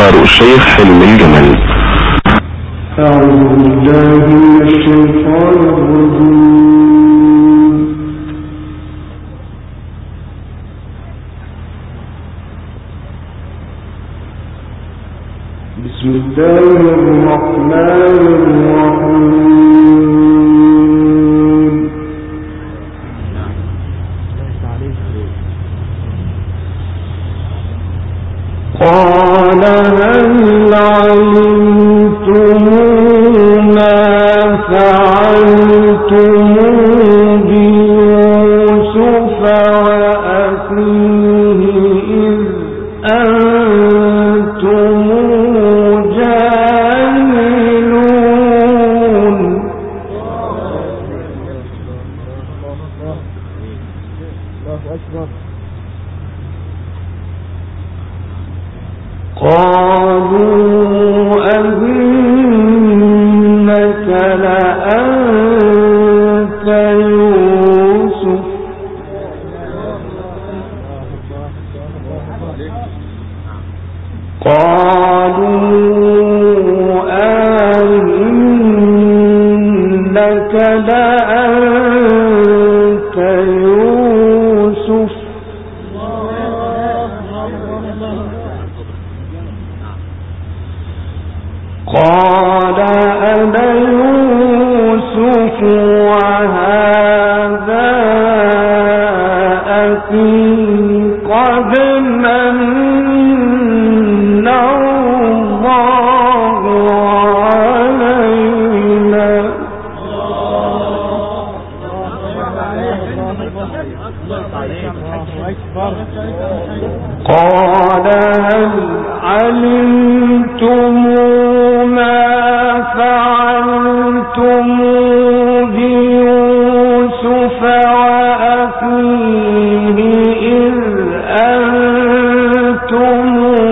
دار الشيخ حلمي الجمل. أعوذ بالله من الشيطان الرجيم. بسم الله الرحمن الرحيم. قال هل علمتم ما فعلتم بيوسف وأخيه إذ أنتم جاهلون. قالوا أئنك لأنت يوسف قال أنا يوسف وهذا أخي قد من الله علينا. قال هل علمتم ما فعلتم بيوسف وأخيه إذ أنتم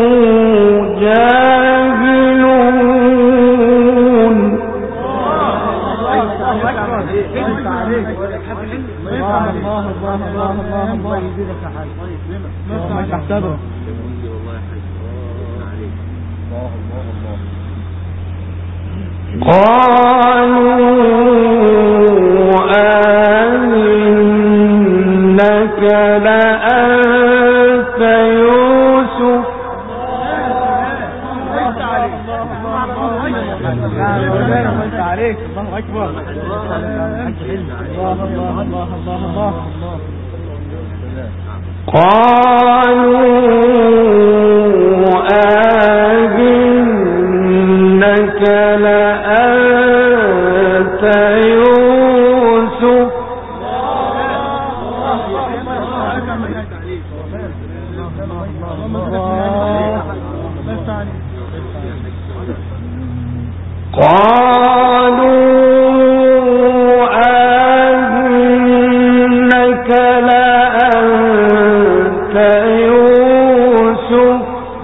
جاهلون. قالوا أئنك لأنت يوسف قالوا أئنك لأنت يوسف قالوا أئنك لأنت يوسف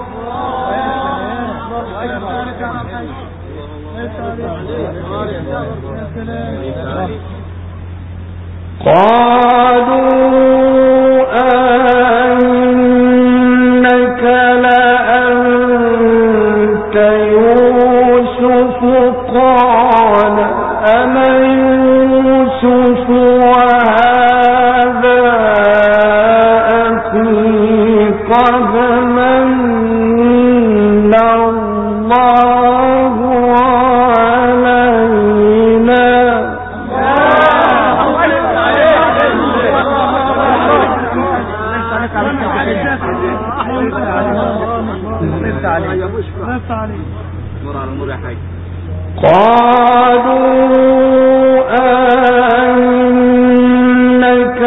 قالوا أئنك لأنت يوسف قال أنا يوسف وهذا أخي قد من الله علينا. قالوا أئنك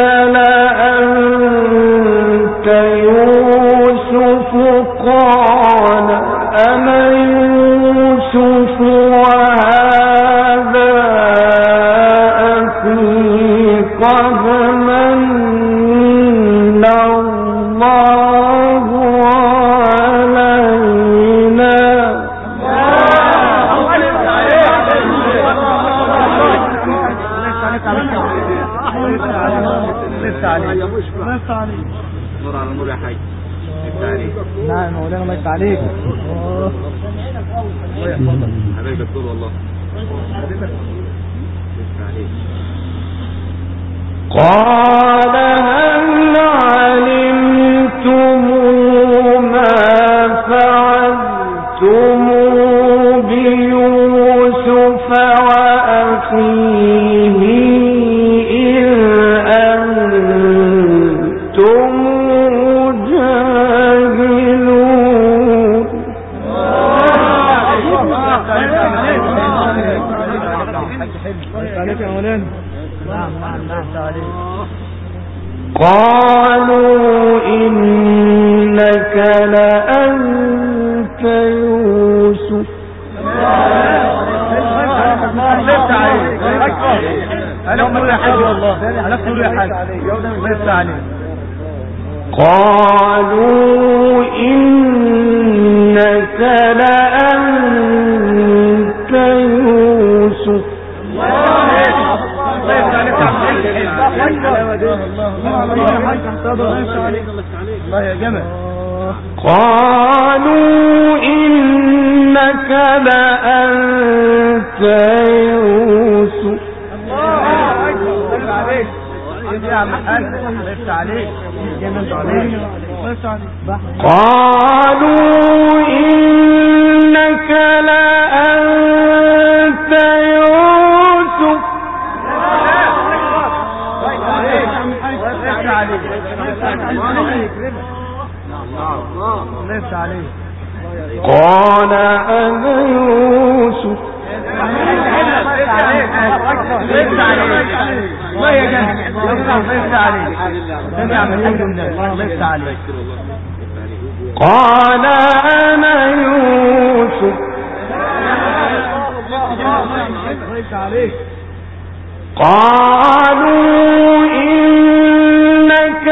لأنت يوسف قال أنا يوسف وهذا أخي قد من الله علينا. نعم مولانا الله يفتح عليك. حبايبك دول والله. قال هل علمتم ما فعلتم بيوسف وأخيه إذ أنتم جاهلون. قالوا إنك لأنت يوسف. قالوا إنك لأنت يوسف. الله يا جمال. قالوا إنك لأنت يوسف. قالوا إنك لأنت يوسف. قال أنا يوسف. قال أنا يوسف. قالوا إنك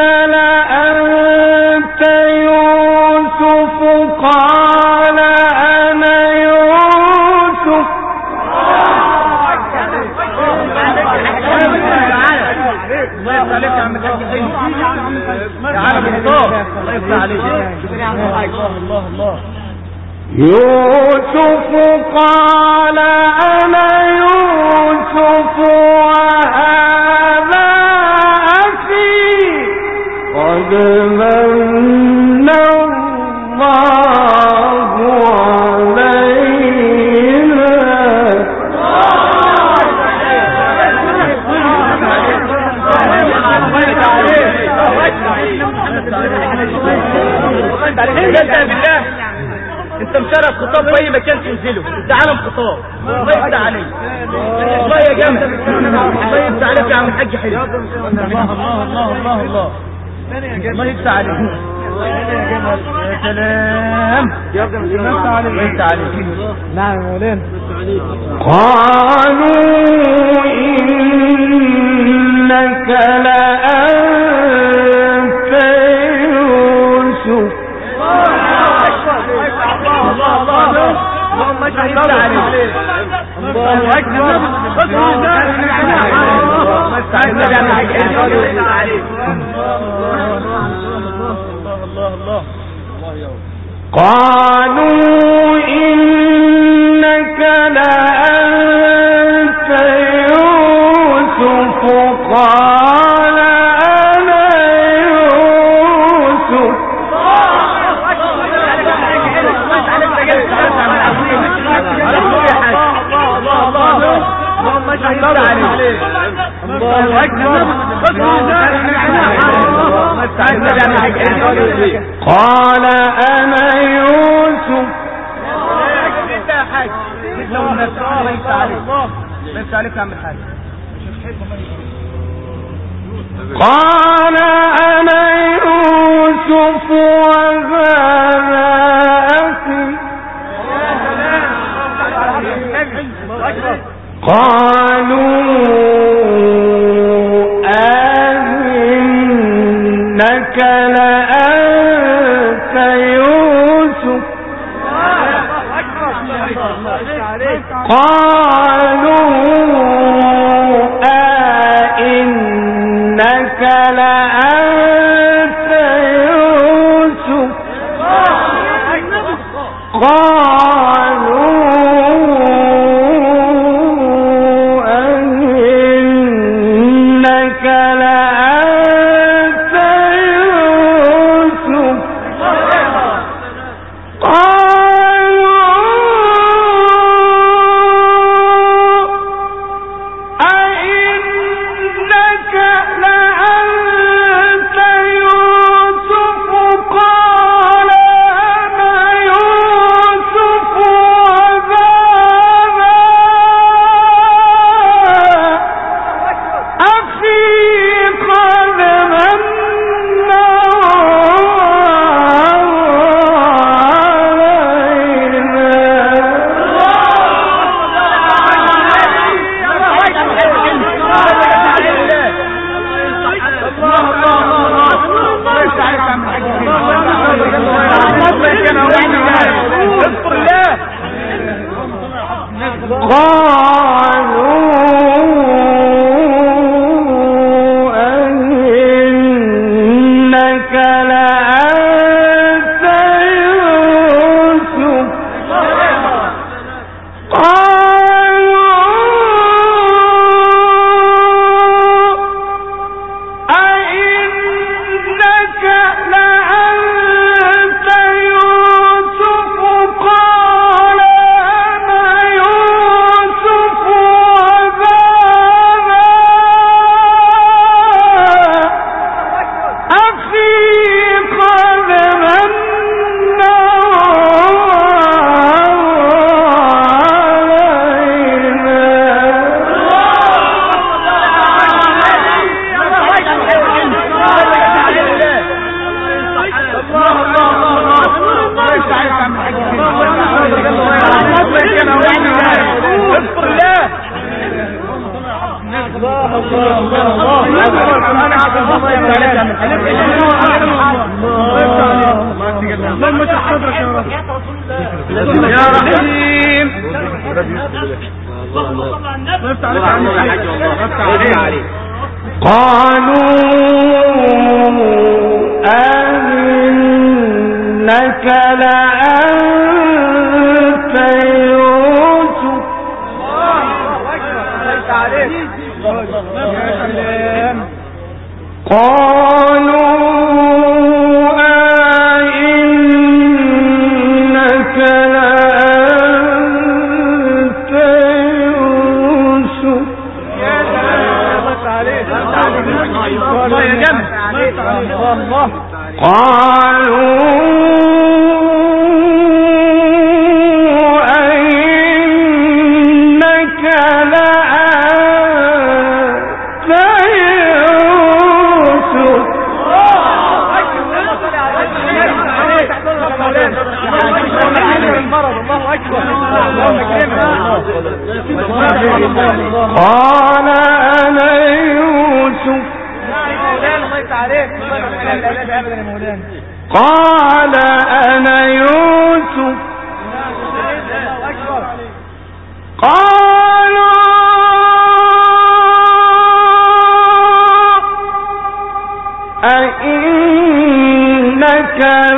لأنت يوسف. قال أنا يوسف. يوسف قال أنا يوسف وهذا أخي قد من الله علينا. انت مشرف خطاب في اي مكان تنزله، انت عالم خطاب. الله يفتح عليك. الله يا جمال. الله يفتح عليك يا عم الحاج حلو. الله الله الله الله الله. الله يفتح عليك. يا سلام. الله يفتح عليك. نعم يا مولانا. قالوا إنك لأنت يوسف. اللهم اشهد عليك. الله اكبر. قالوا إنك لأنت يوسف. قال أنا يوسف. اللهم اشهد عليك. الله اكبر. قال أنا يوسف. قال أنا يوسف وهذا أخي. قالوا أئنك لأنت يوسف. قالوا أئنك لأنت يوسف. يا رحيم قالوا أئنك لأنت يوسف قالوا أئنك لأنت يوسف قال أنا يوسف قال أنا يوسف قالوا أئنك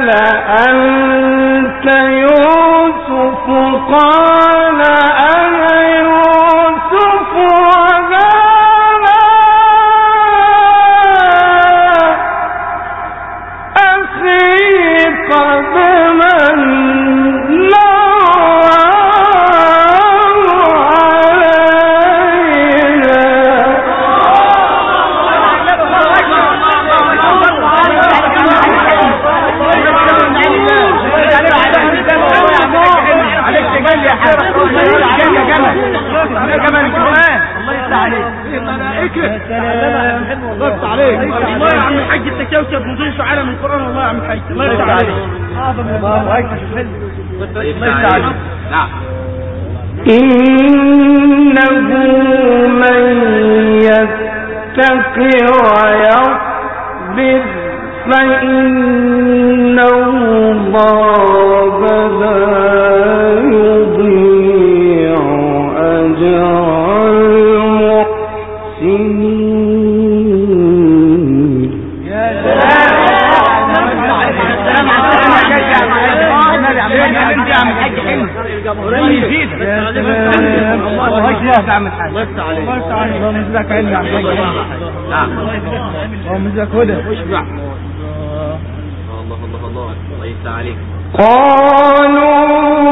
لأنت يوسف قال أنا يوسف وهذا أخي قد من الله يا عم الحاج التكوكب نضيف عالم القرآن. والله يا عم الحاج الله يفتح عليك. نعم. إنه من يتق ويصبر فإن الله لا يضيع أجر المحسنين. يا قالوا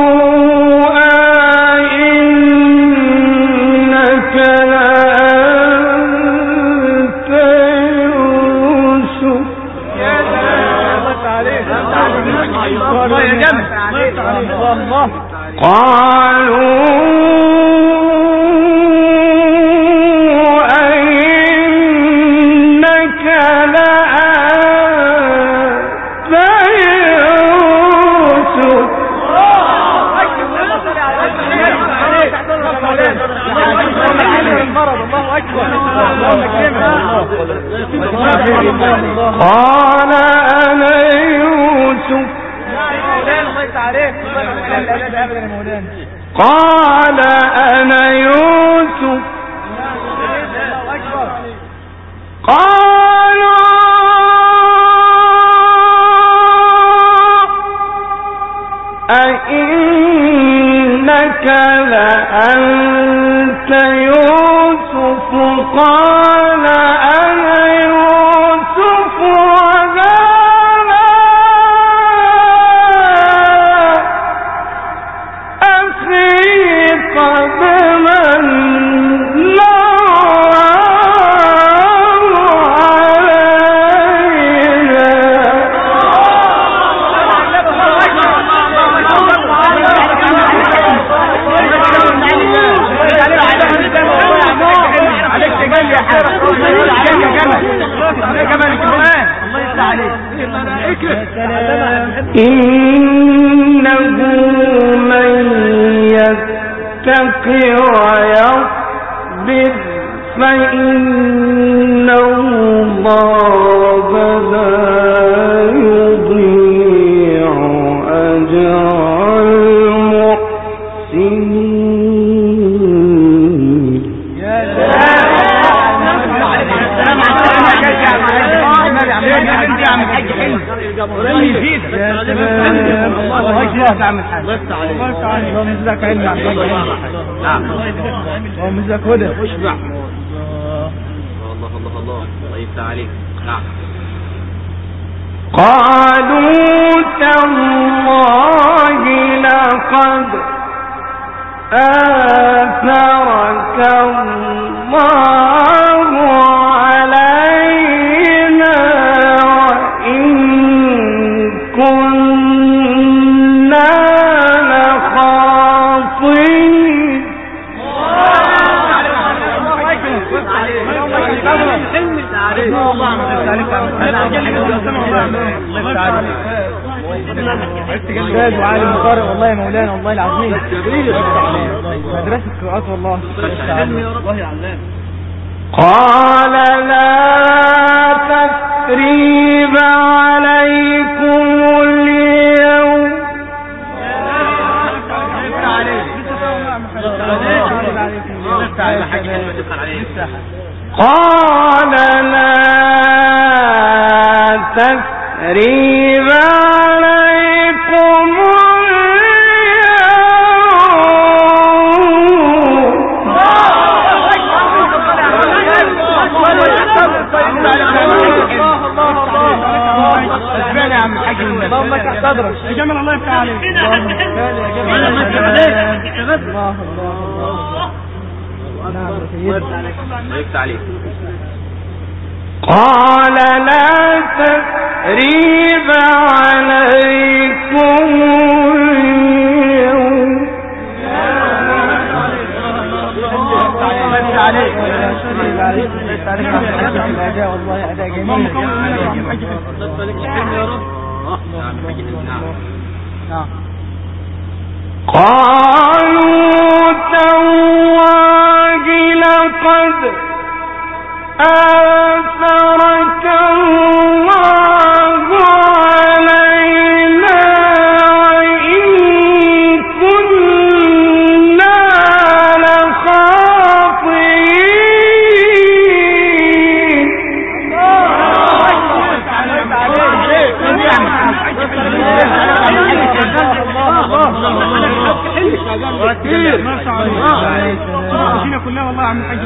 أئنك لأنت يوسف قالوا أئنك لأنت يوسف قال أنا يوسف قال أنا يوسف قالوا أئنك لأنت يوسف قال أنا يوسف وهذا أخي قد من إنه من يتق ويصبر فإن الله لا يضيع أجر المحسنين. قالوا تالله لقد آثرك الله علينا وإن كنا لخاطئين. استاذ وعالم قارئ والله يا مولانا والله العظيم مدرسة قراءات والله. قال لا تثريب عليكم اليوم. قال لا تثريب عليكم اللهم تحتضرك جمال الله يفتح عليك. قال لا تثريب عليكم اليوم. والله أداء جميل. قالوا تالله لقد آثرك الله علينا وإن كنا لخاطئين. كلها والله عم الحاج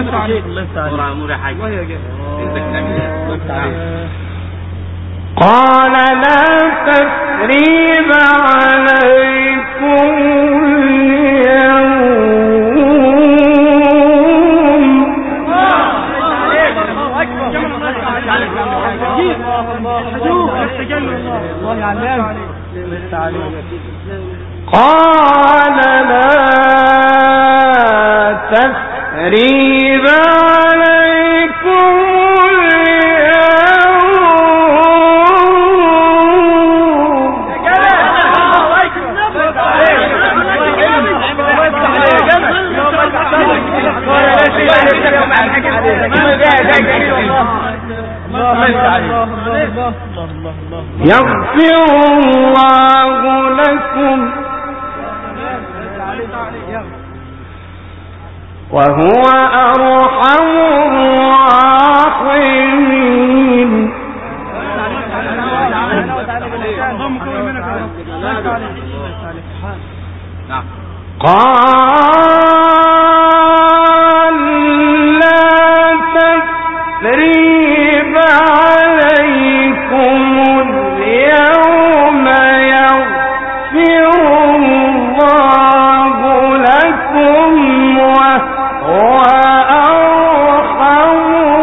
قال لا تثريب عليكم قال لا تثريب عليكم يغفر الله لكم وهو أرحم الراحمين. قال لا تثريب عليكم اليوم يغفر الله لكم وهو أرحم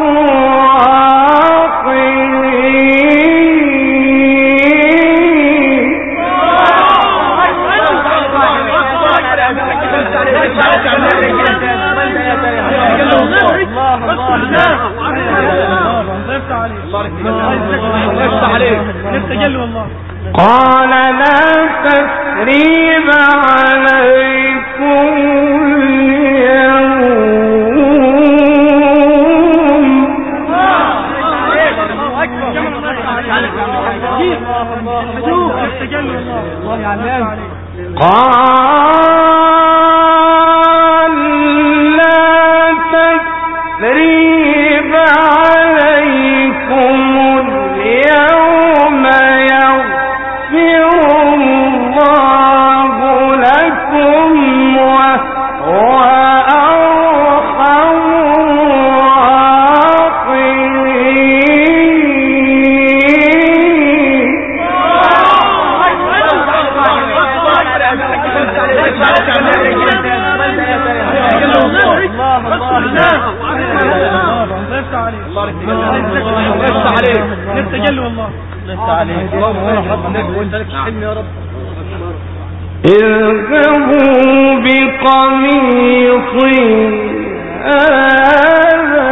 قال لا تثريب عليكم اليوم قال لا تثريب عليكم اليوم يغفر الله لكم وهو أرحم اذهبوا بقميصي هذا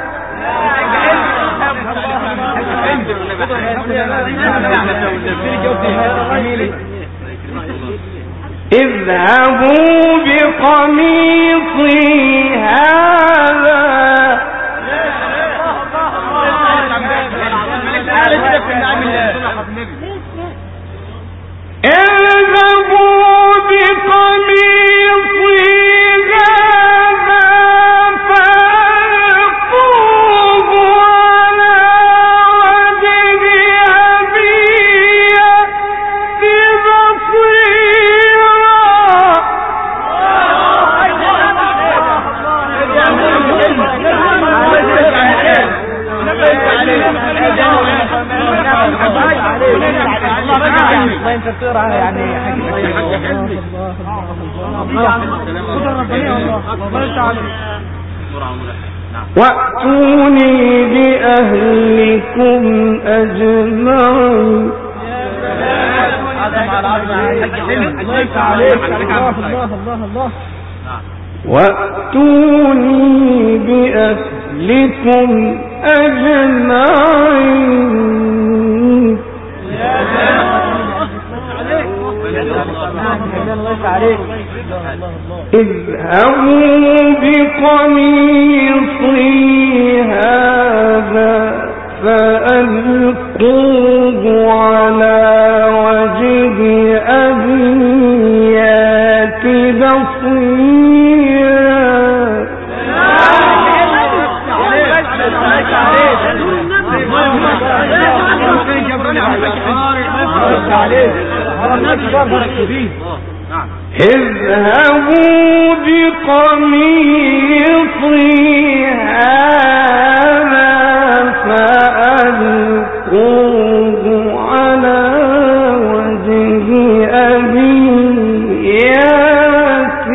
وأتوني بأهلكم أجمعين. وأتوني بأهلكم أجمعين. اذهبوا بقميصي هذا فألقوه على وجه أبي يأت بصيرا. اذهبوا بقميصي هذا فألقوه على وجه أبي يأت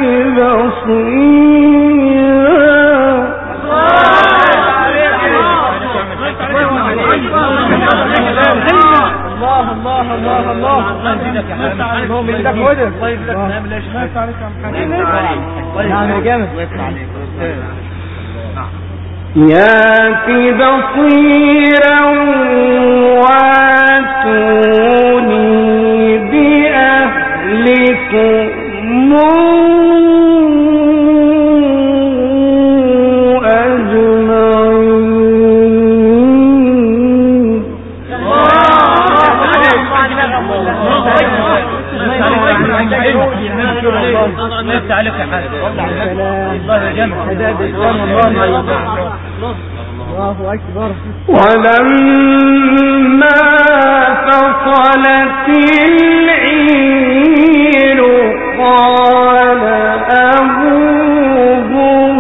بصيرا واتوني بأهلكم ولما فصلت العير قال أبوهم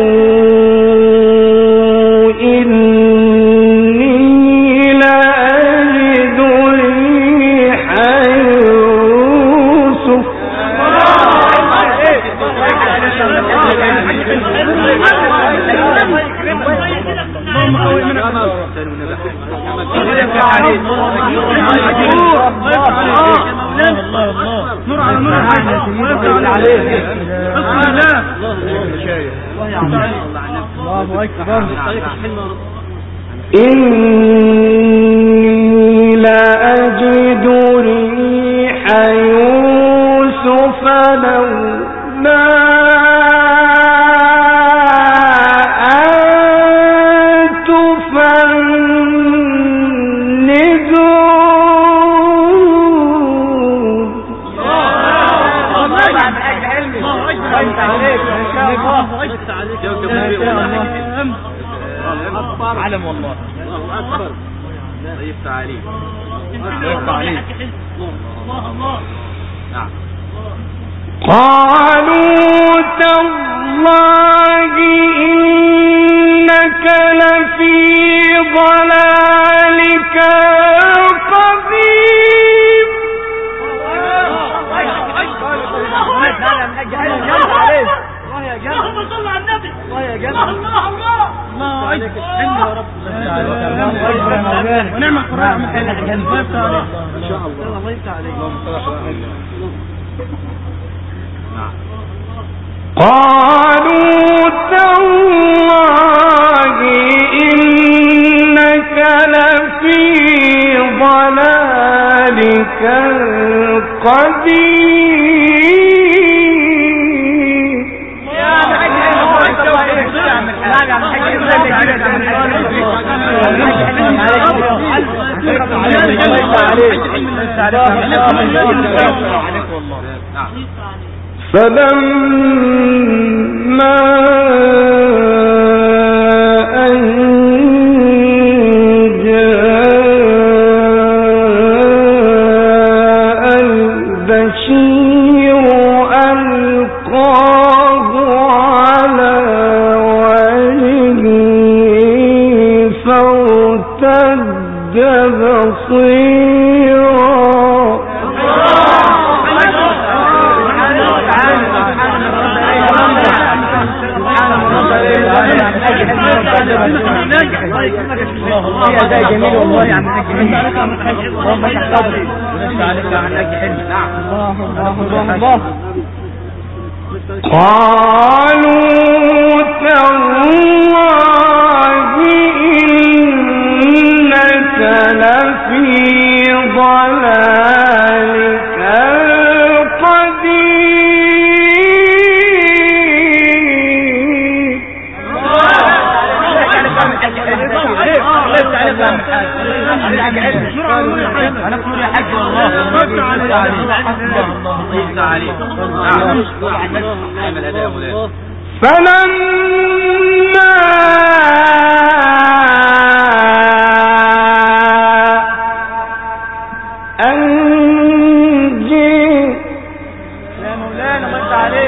إني لأجد ريح يوسف. إني لأجد ريح يوسف لولا علم والله. الله أكبر. طيب تعالي. الله. نعم. قالوا تالله إنك لفي ضلالك القديم. اللهم صل على النبي. الله عليك الحمد يا رب. ونعم القرآن من حين الله يفتح عليك ان شاء الله. الله يفتح عليك. اللهم صل على النبي. قالوا تالله إنك لفي ضلالك القديم. فلما أن جاء البشير ألقاه على وجهه فارتد بصيرا. جميل والله يا عم اللهم تحفظه عليك عن اجل حلم. الله قالوا تالله إنك لفي ضلالك انا كل يا حاج والله فلما أنجي يا مولانا وانت عليك.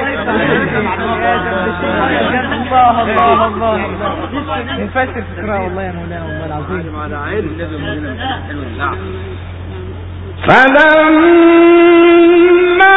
الله نفسر فكرة والله يا مولانا والله العظيم. على علم لازم مننا. نعم. فلما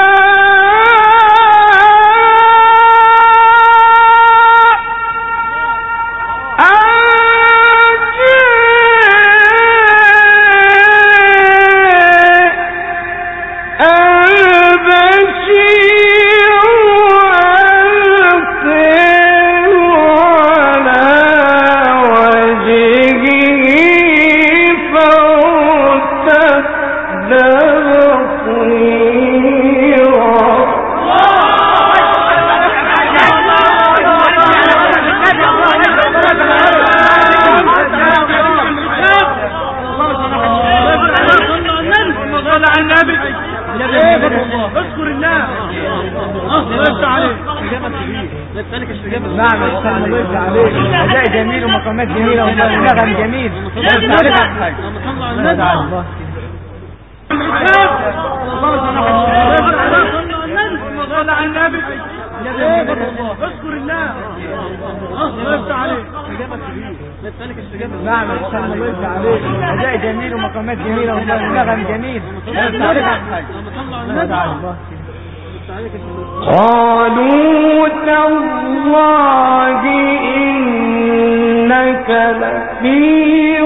نعم الله يفتح عليك. اداء جميل ومقامات جميله ونغم جميل. الله عليك حاج. الله صل على النبي. اذكر الله. الله يفتح عليك. نعم الله يفتح عليك. اداء جميل ومقامات جميله ونغم جميل. الله عليك حاج. الله قالوا تالله إنك لفي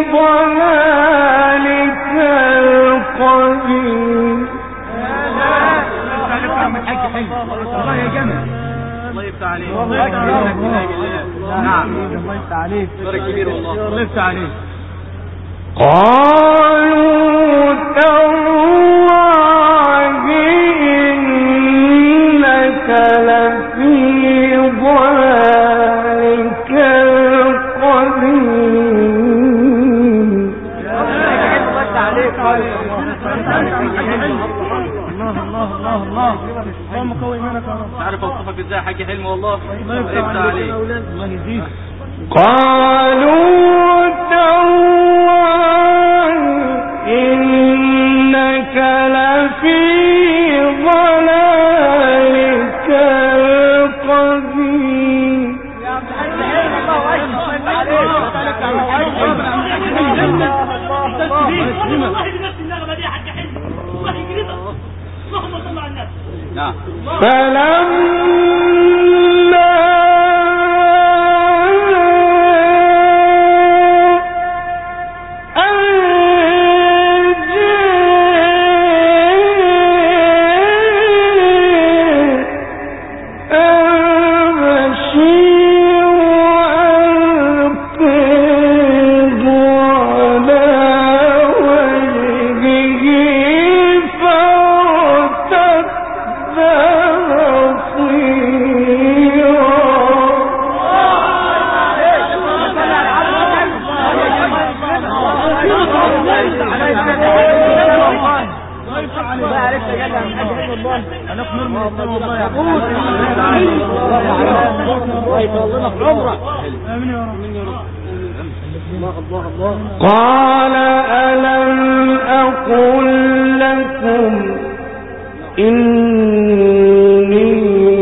ضلالك القديم. الله يا جمال. الله يفتح عليك. نعم الله يفتح عليك. كبير والله. الله يفتح عليك. قالوا تالله إنك لفي ضلالك القديم. الله اللهم قوي منك يا رب. عارف اوصفك ازاي يا حاج حلمي والله. الله يفتح عليك. الله يزيد. قالوا تالله إنك لفي ضلالك القديم قال ألم أقل لكم إني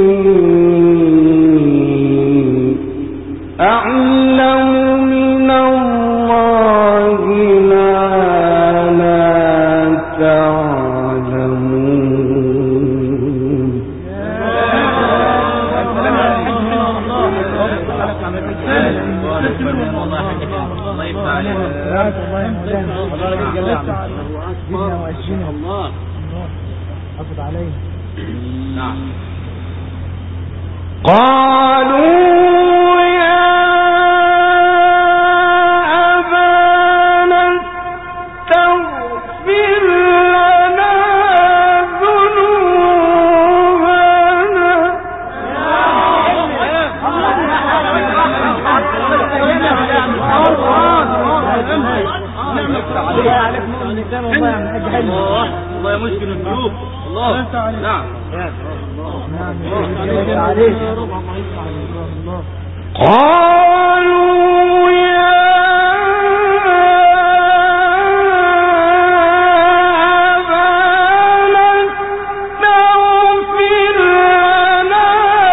أعلم من الله ما لا تعلمون قالوا يا أبانا استغفر لنا ذنوبنا الله يمسكن القلوب الله نعم قالوا يا أبانا استغفر لنا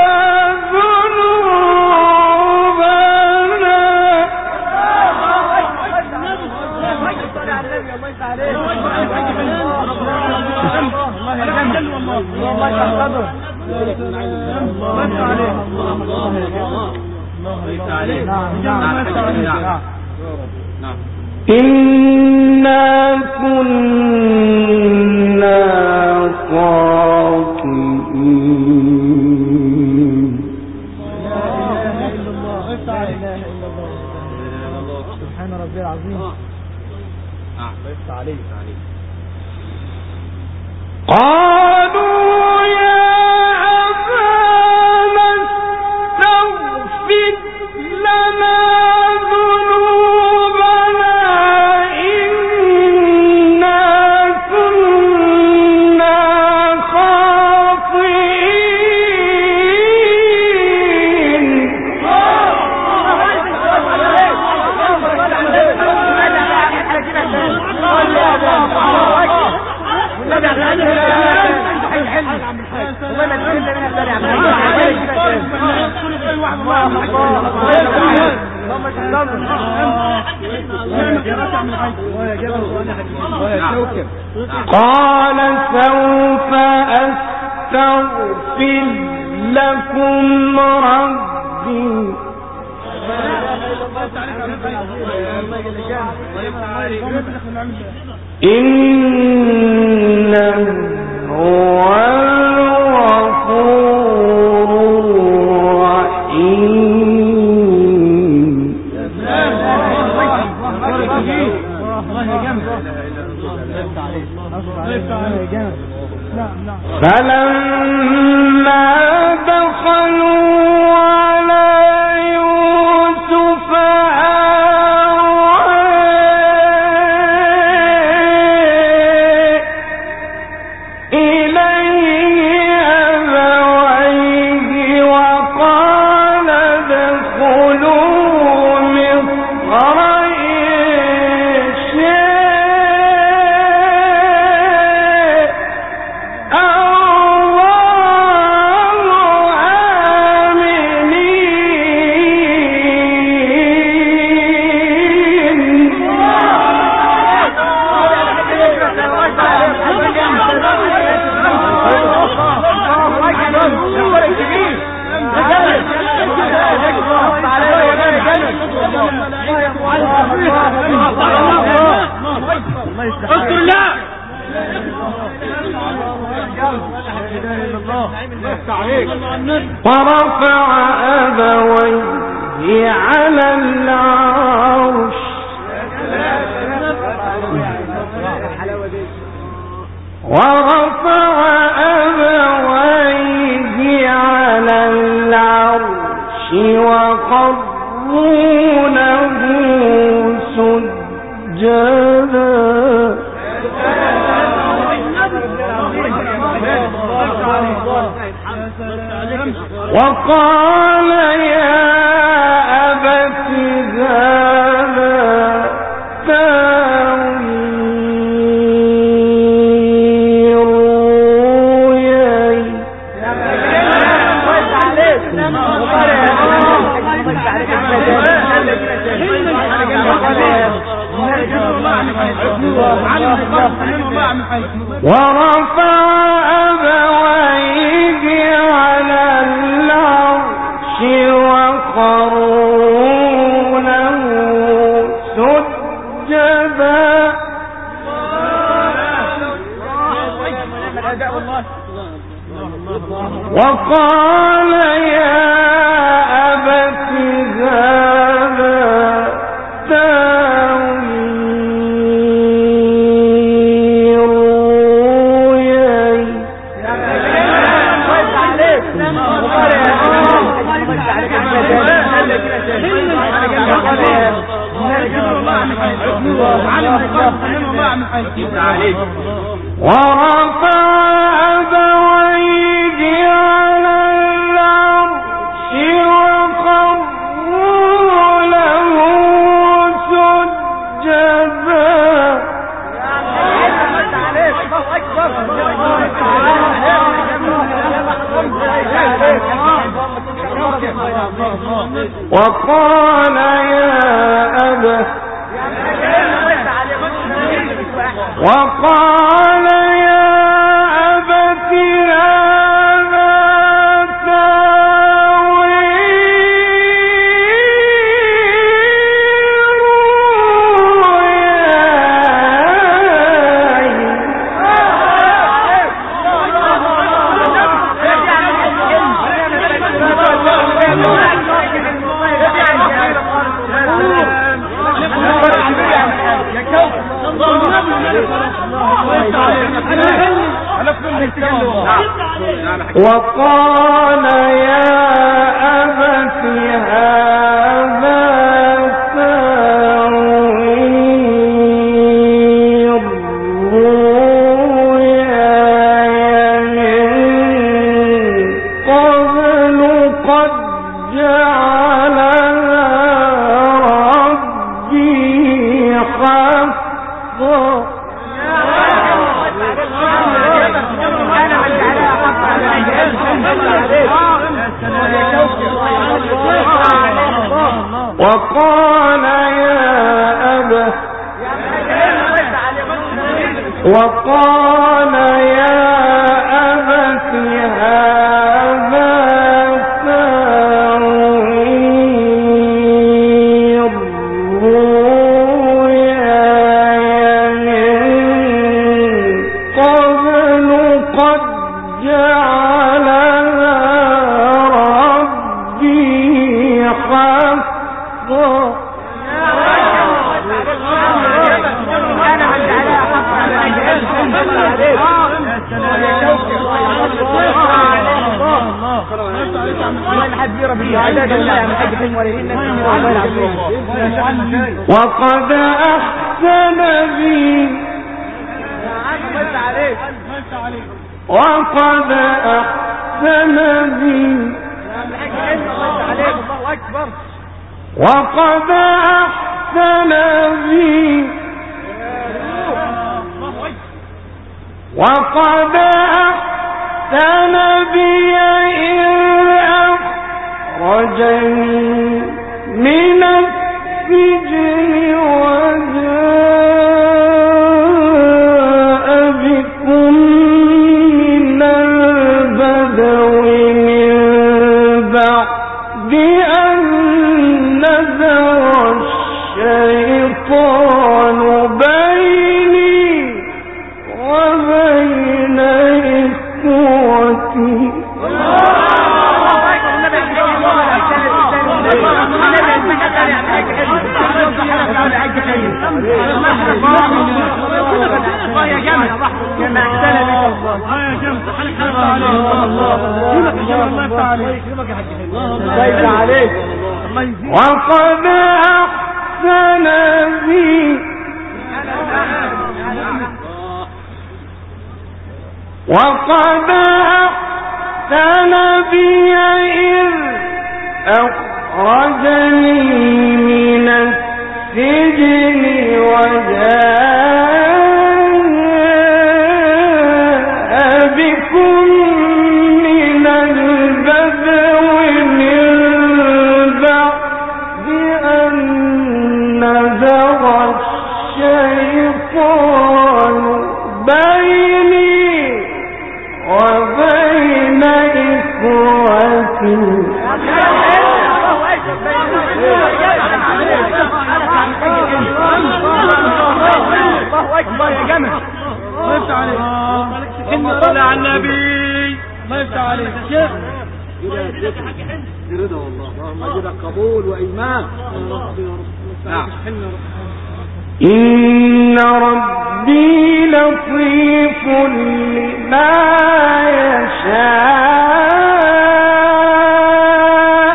إنا كنا خاطئين سبحان ربي العظيم قالوا يا أبانا استغفر لنا ذنوبنا إنا كنا خاطئين قال سوف أستغفر لكم ربي إنه هو الغفور الرحيم فلما دخلوا على يوسف أبويه وقال ادخلوا اذكر الله. ورفع أبويه على العرش ورفع أبويه على العرش وخروا له سجدا وقال يا أبت هذا تأويل رؤياي ورفع أبويه على العرش وخروا له سجدا وقال يا أبت هذا تأويل رؤياي ورفع أبويه على العرش وخروا له سجدا وقال يا أبت وقال يا أبت هذا وقال يا أبت هذا تأويل رؤياي من قبل قد جعلها ربي حقا وقال يا أبت وقال يا أبت هذا تأويل رؤياي من قبل قد جعلها ربي حقا وقد أحسن بي وقد أحسن بي وقد أحسن بي وقد أحسن بي إذ أخرجني من السجن وجاء بكم من البدو من بعد أن نزغ الشيطان بيني الله يا جمل كما احسن بك الله يا جمل الله يفتح عليك الله يفتح عليك وقد أحسن بي وقد أحسن بي إذ أخرجني من السجن وجاء بكم من البدو من بعد أن نزغ الشيطان بيني وبين إخوتي الله يا جمل الله يفتح عليك إن طلع على النبي الله يفتح عليك شيخ رضا والله اللهم اجعلك قبول وإيمان. نعم. إن ربي لطيف لما يشاء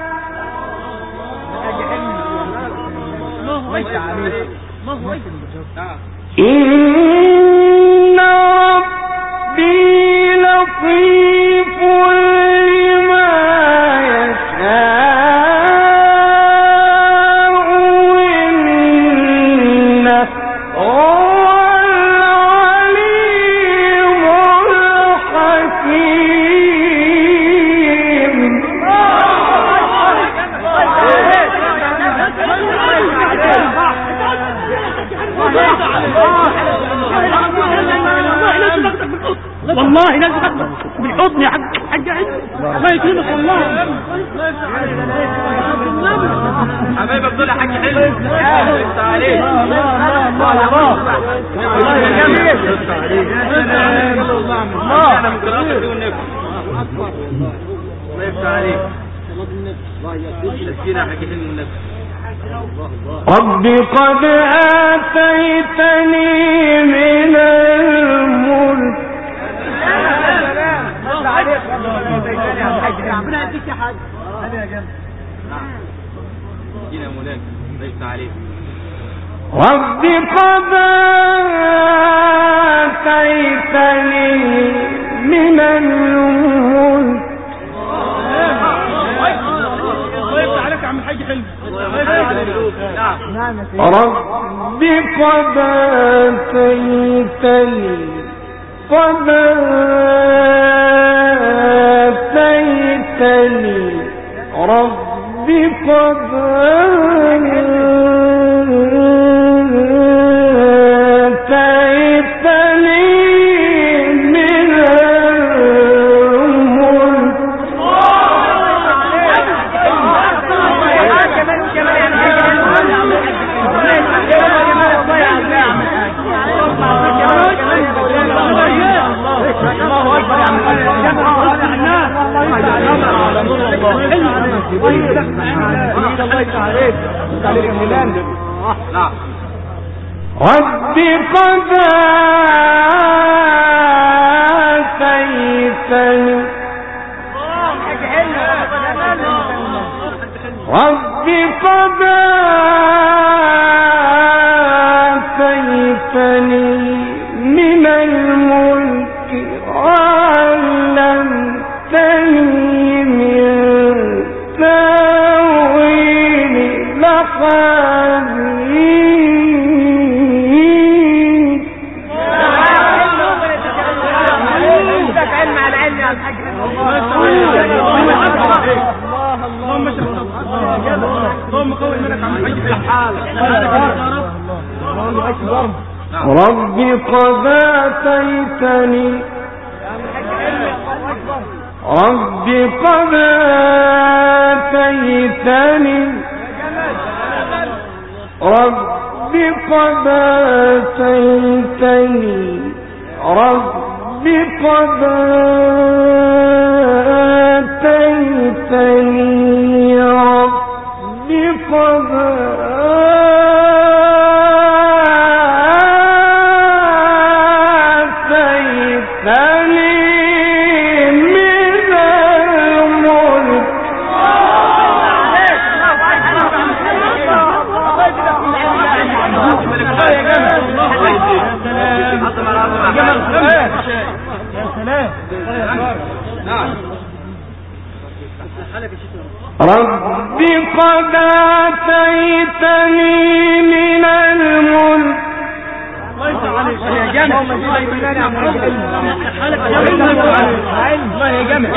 إن ربي لطيف لما يشاء إنه هو العليم الحكيم. والله لازم اخدك بالحضن يا حاج عيد الله يكرمك والله حبايبك دول يا حاج حلو انت عليك الله يا جميل انا من قراءتك دي والنبي الله يفتح عليك الله يسكينا يا حاج حلو والنبي. رب قد آتيتني من الملك ربنا يديك يا حاج هذا يا جنب جينا مولاك الله يفتح عليك. رب قد آتيتني من الملك الله يفتح عليك يا عم الحاج حلو رب قد آتيتني رب قد آتيتني من رب قد آتيتني رب قد آتيتني من الملك وعلمتني من تأويل الأحاديث رب قد آتيتني رب قد آتيتني رب قد آتيتني رب قد آتيتني رب قد رب قد آتيتني من الملك يا جامع الله يا جامع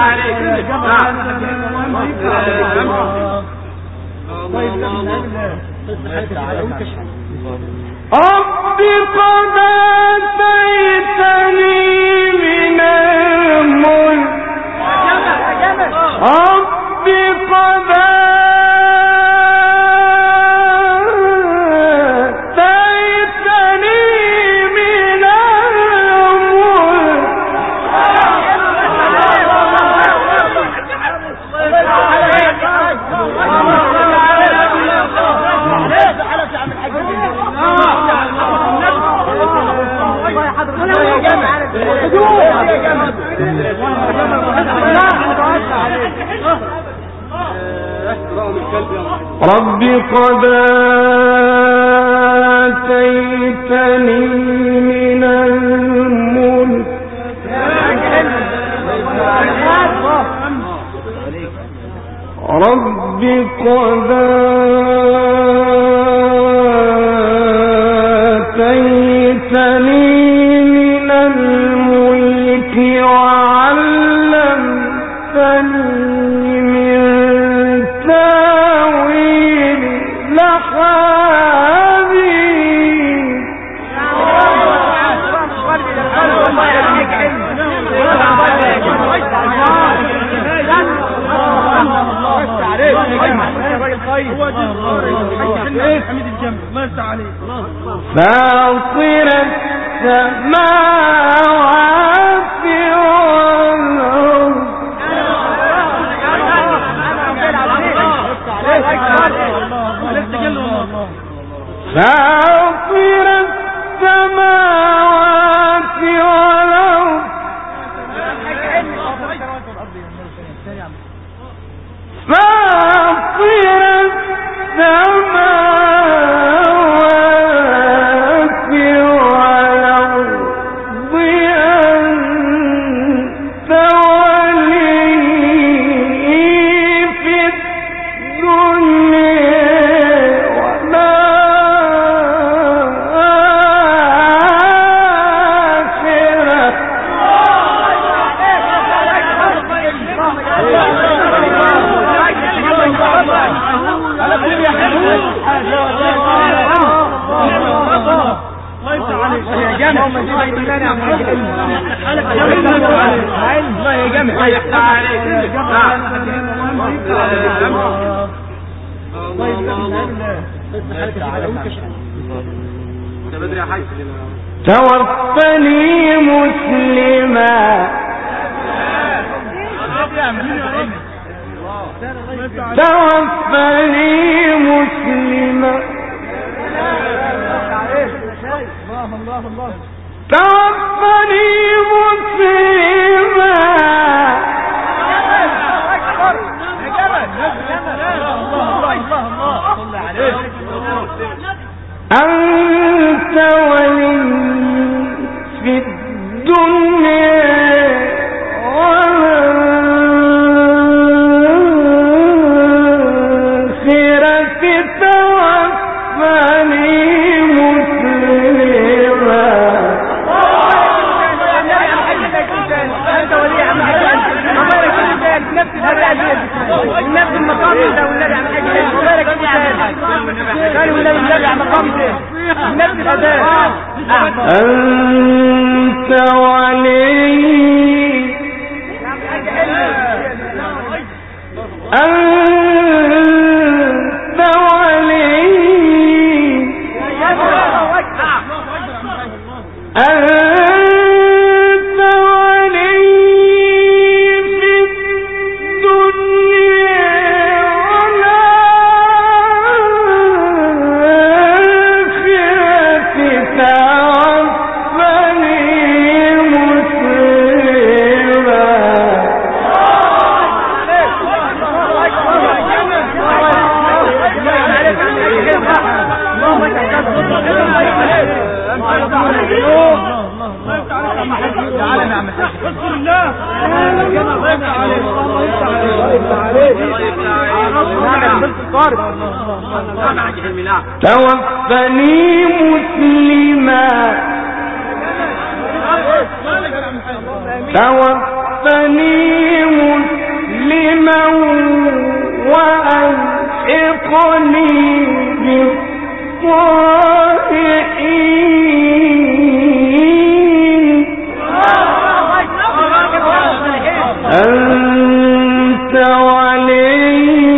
رب قد آتيتني من الملك رب قد آتيتني من رب قد آتيتني من الملك رب قد آتيتني من الملك وعلمتني من تاويل الأحاديث فاطر السماوات والأرض فاطر السماوات والأرض فاطر السماوات والأرض أنت ولي في الدنيا والآخرة توفني مسلما توفني مسلما توفني مسلما أنت ولي في الدنيا والآخرة توفني مسلما النبي المقام ده والنبي عم حاجه بارك قالوا النبي على مقام ده النبي الاداء أنت ولي أنت ولي أنت ولي في الدنيا والآخرة توفني مسلما تعالى يا عم الحاج. اذكر الله. الله يفتح عليك. الله يفتح عليك. توفني مسلما وألحقني بالصالحين. أنت ولي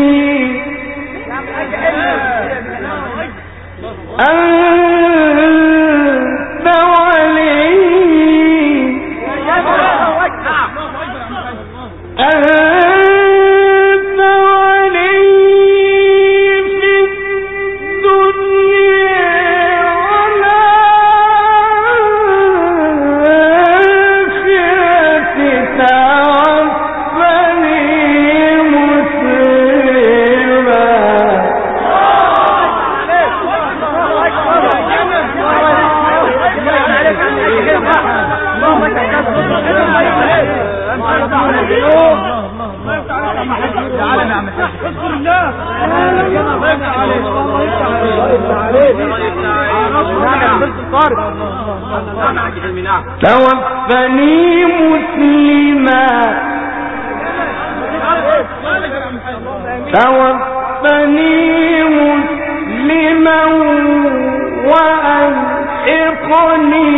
توفني مسلما وألحقني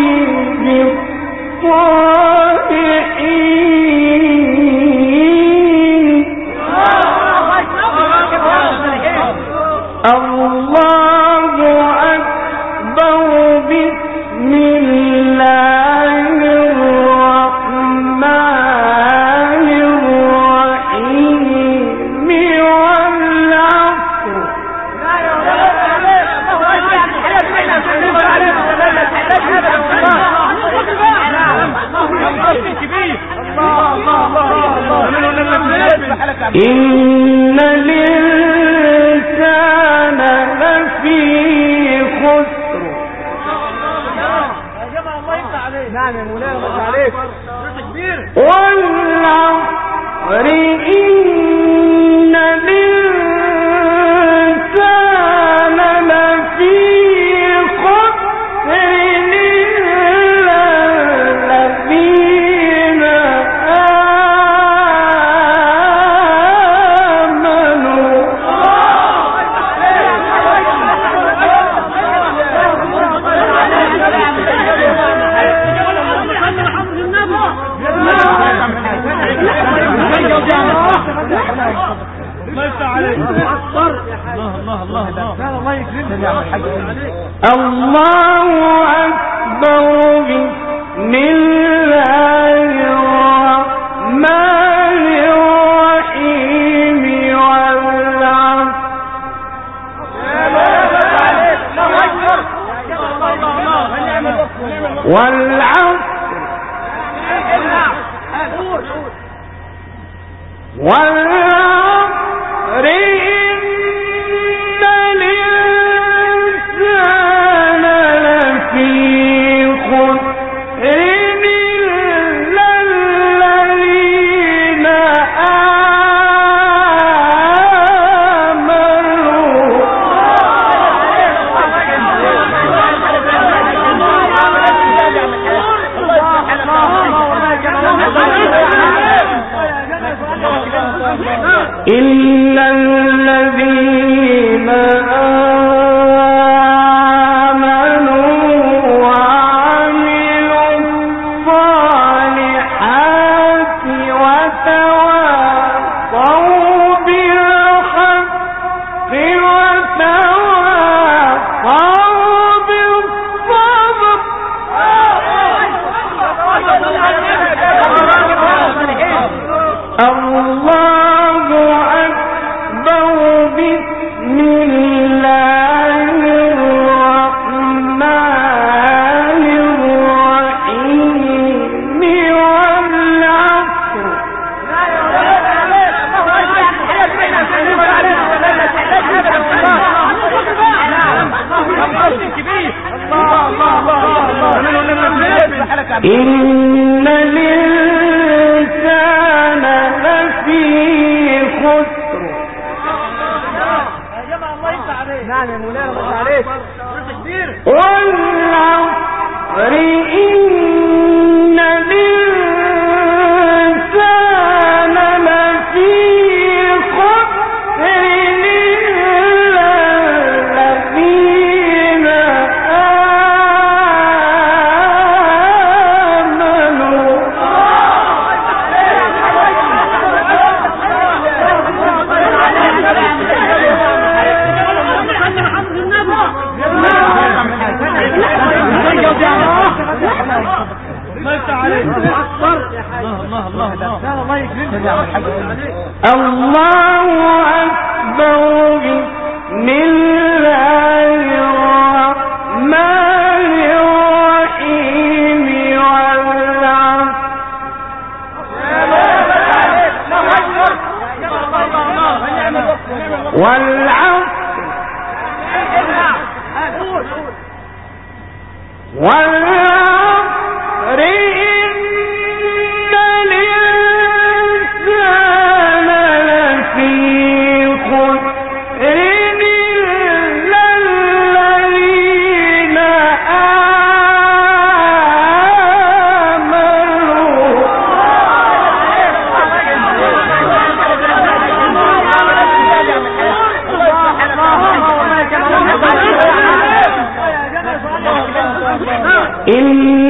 بالصالحين. الله أكبر. بسم الله الرحمن الرحيم. والعصر. إن الإنسان لفي خسر. نعم يا مولانا الله عليك. والعصر إن الإنسان لفي خسر إلا الذين آمنوا. الله أكبر. بسم الله الرحمن الرحيم. والعصر. والعصر إن الإنسان لفي خسر إلا الذين آمنوا. إلا الذين آمنوا وعملوا الصالحات وتواصوا بالحق وتواصوا بالصبر. الله أكبر. بسم الله الرحمن الرحيم. والعصر. إن الإنسان لفي خسر. نعم يا مولانا الله عليك. والعصر إن الإنسان لفي خسر إلا الذين آمنوا الله أكبر. بسم الله الرحمن الرحيم. والعصر إن الإنسان لفي خسر إلا الذين آمنوا. إن